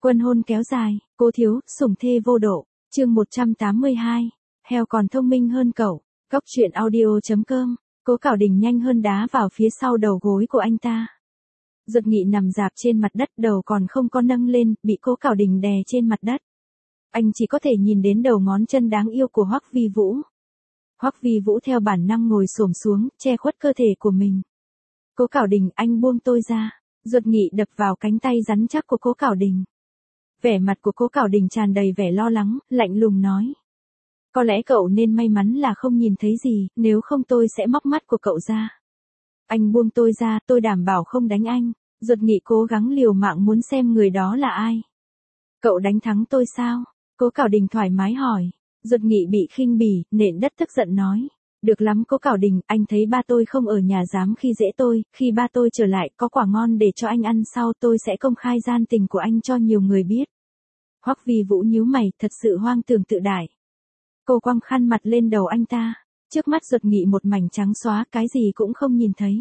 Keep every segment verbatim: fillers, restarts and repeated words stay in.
Quân hôn kéo dài, Cố Thiếu, sủng thê vô độ, chương một trăm tám mươi hai, heo còn thông minh hơn cậu, Cóc truyện audio.com, Cố Cảo Đình nhanh hơn đá vào phía sau đầu gối của anh ta. Duật Nghị nằm rạp trên mặt đất, đầu còn không có nâng lên, bị Cố Cảo Đình đè trên mặt đất. Anh chỉ có thể nhìn đến đầu ngón chân đáng yêu của Hoắc Vi Vũ. Hoắc Vi Vũ theo bản năng ngồi xổm xuống, che khuất cơ thể của mình. Cố Cảo Đình, anh buông tôi ra. Duật Nghị đập vào cánh tay rắn chắc của Cố Cảo Đình. Vẻ mặt của Cố Cảo Đình tràn đầy vẻ lo lắng, lạnh lùng nói. Có lẽ cậu nên may mắn là không nhìn thấy gì, nếu không tôi sẽ móc mắt của cậu ra. Anh buông tôi ra, tôi đảm bảo không đánh anh. Duật Nghị cố gắng liều mạng muốn xem người đó là ai. Cậu đánh thắng tôi sao? Cố Cảo Đình thoải mái hỏi. Duật Nghị bị khinh bỉ, nện đất tức giận nói. Được lắm Cố Cảo Đình, anh thấy ba tôi không ở nhà dám khi dễ tôi, khi ba tôi trở lại có quả ngon để cho anh ăn sau tôi sẽ công khai gian tình của anh cho nhiều người biết. Hoắc Vi Vũ nhíu mày, thật sự hoang tưởng tự đại. Cô quăng khăn mặt lên đầu anh ta, trước mắt Duật Nghị một mảnh trắng xóa, cái gì cũng không nhìn thấy.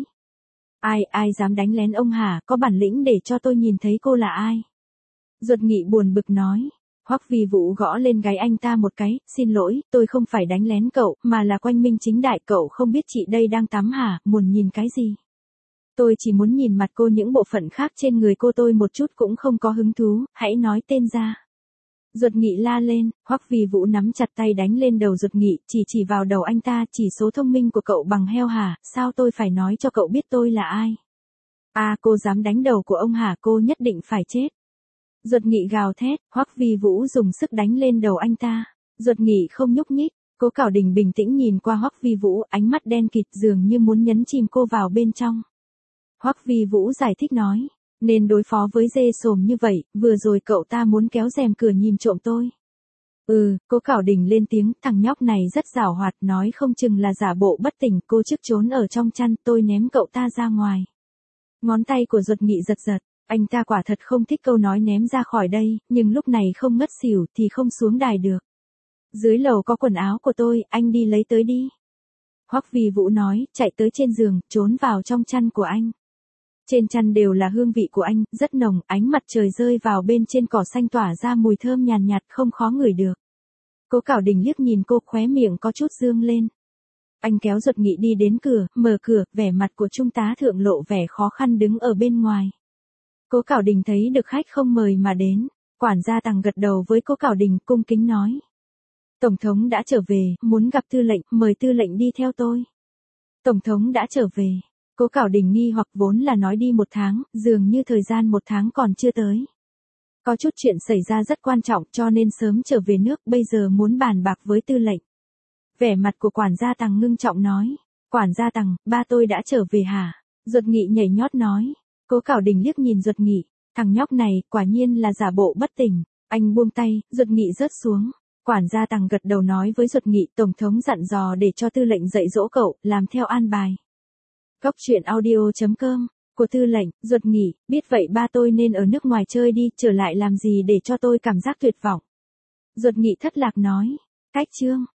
Ai, ai dám đánh lén ông hả, có bản lĩnh để cho tôi nhìn thấy cô là ai. Duật Nghị buồn bực nói. Hoắc Vi Vũ gõ lên gáy anh ta một cái, xin lỗi, tôi không phải đánh lén cậu, mà là quanh minh chính đại, cậu không biết chị đây đang tắm hả, muốn nhìn cái gì. Tôi chỉ muốn nhìn mặt cô, những bộ phận khác trên người cô tôi một chút cũng không có hứng thú, hãy nói tên ra. Duật Nghị la lên, Hoắc Vi Vũ nắm chặt tay đánh lên đầu Duật Nghị, chỉ chỉ vào đầu anh ta, chỉ số thông minh của cậu bằng heo hả, sao tôi phải nói cho cậu biết tôi là ai. À, cô dám đánh đầu của ông hả, cô nhất định phải chết. Duật Nghị gào thét, Hoắc Vi Vũ dùng sức đánh lên đầu anh ta. Duật Nghị không nhúc nhích, Cố Cảo Đình bình tĩnh nhìn qua Hoắc Vi Vũ, ánh mắt đen kịt dường như muốn nhấn chìm cô vào bên trong. Hoắc Vi Vũ giải thích nói, nên đối phó với dê sồm như vậy, vừa rồi cậu ta muốn kéo rèm cửa nhìn trộm tôi. Ừ, Cố Cảo Đình lên tiếng, thằng nhóc này rất giảo hoạt, nói không chừng là giả bộ bất tỉnh, cô trước trốn ở trong chăn, tôi ném cậu ta ra ngoài. Ngón tay của Duật Nghị giật giật. Anh ta quả thật không thích câu nói ném ra khỏi đây, nhưng lúc này không ngất xỉu thì không xuống đài được. Dưới lầu có quần áo của tôi, anh đi lấy tới đi. Hoắc Vi Vũ nói, chạy tới trên giường, trốn vào trong chăn của anh. Trên chăn đều là hương vị của anh, rất nồng, ánh mặt trời rơi vào bên trên cỏ xanh tỏa ra mùi thơm nhàn nhạt, nhạt không khó ngửi được. Cố Cảo Đình liếc nhìn cô, khóe miệng có chút dương lên. Anh kéo Duật Nghị đi đến cửa, mở cửa, vẻ mặt của trung tá thượng lộ vẻ khó khăn đứng ở bên ngoài. Cố Cảo Đình thấy được khách không mời mà đến, quản gia Tằng gật đầu với Cố Cảo Đình, cung kính nói. Tổng thống đã trở về, muốn gặp tư lệnh, mời tư lệnh đi theo tôi. Tổng thống đã trở về. Cố Cảo Đình nghi hoặc, vốn là nói đi một tháng, dường như thời gian một tháng còn chưa tới. Có chút chuyện xảy ra rất quan trọng cho nên sớm trở về nước, bây giờ muốn bàn bạc với tư lệnh. Vẻ mặt của quản gia Tằng ngưng trọng nói. Quản gia Tằng, ba tôi đã trở về hả? Duật Nghị nhảy nhót nói. Cố Cảo Đình liếc nhìn Duật Nghị, thằng nhóc này, quả nhiên là giả bộ bất tỉnh. Anh buông tay, Duật Nghị rớt xuống. Quản gia Tằng gật đầu nói với Duật Nghị, tổng thống dặn dò để cho tư lệnh dạy dỗ cậu, làm theo an bài. Cóc truyện audio.com, của tư lệnh, Duật Nghị, biết vậy ba tôi nên ở nước ngoài chơi đi, trở lại làm gì để cho tôi cảm giác tuyệt vọng. Duật Nghị thất lạc nói, cách chương.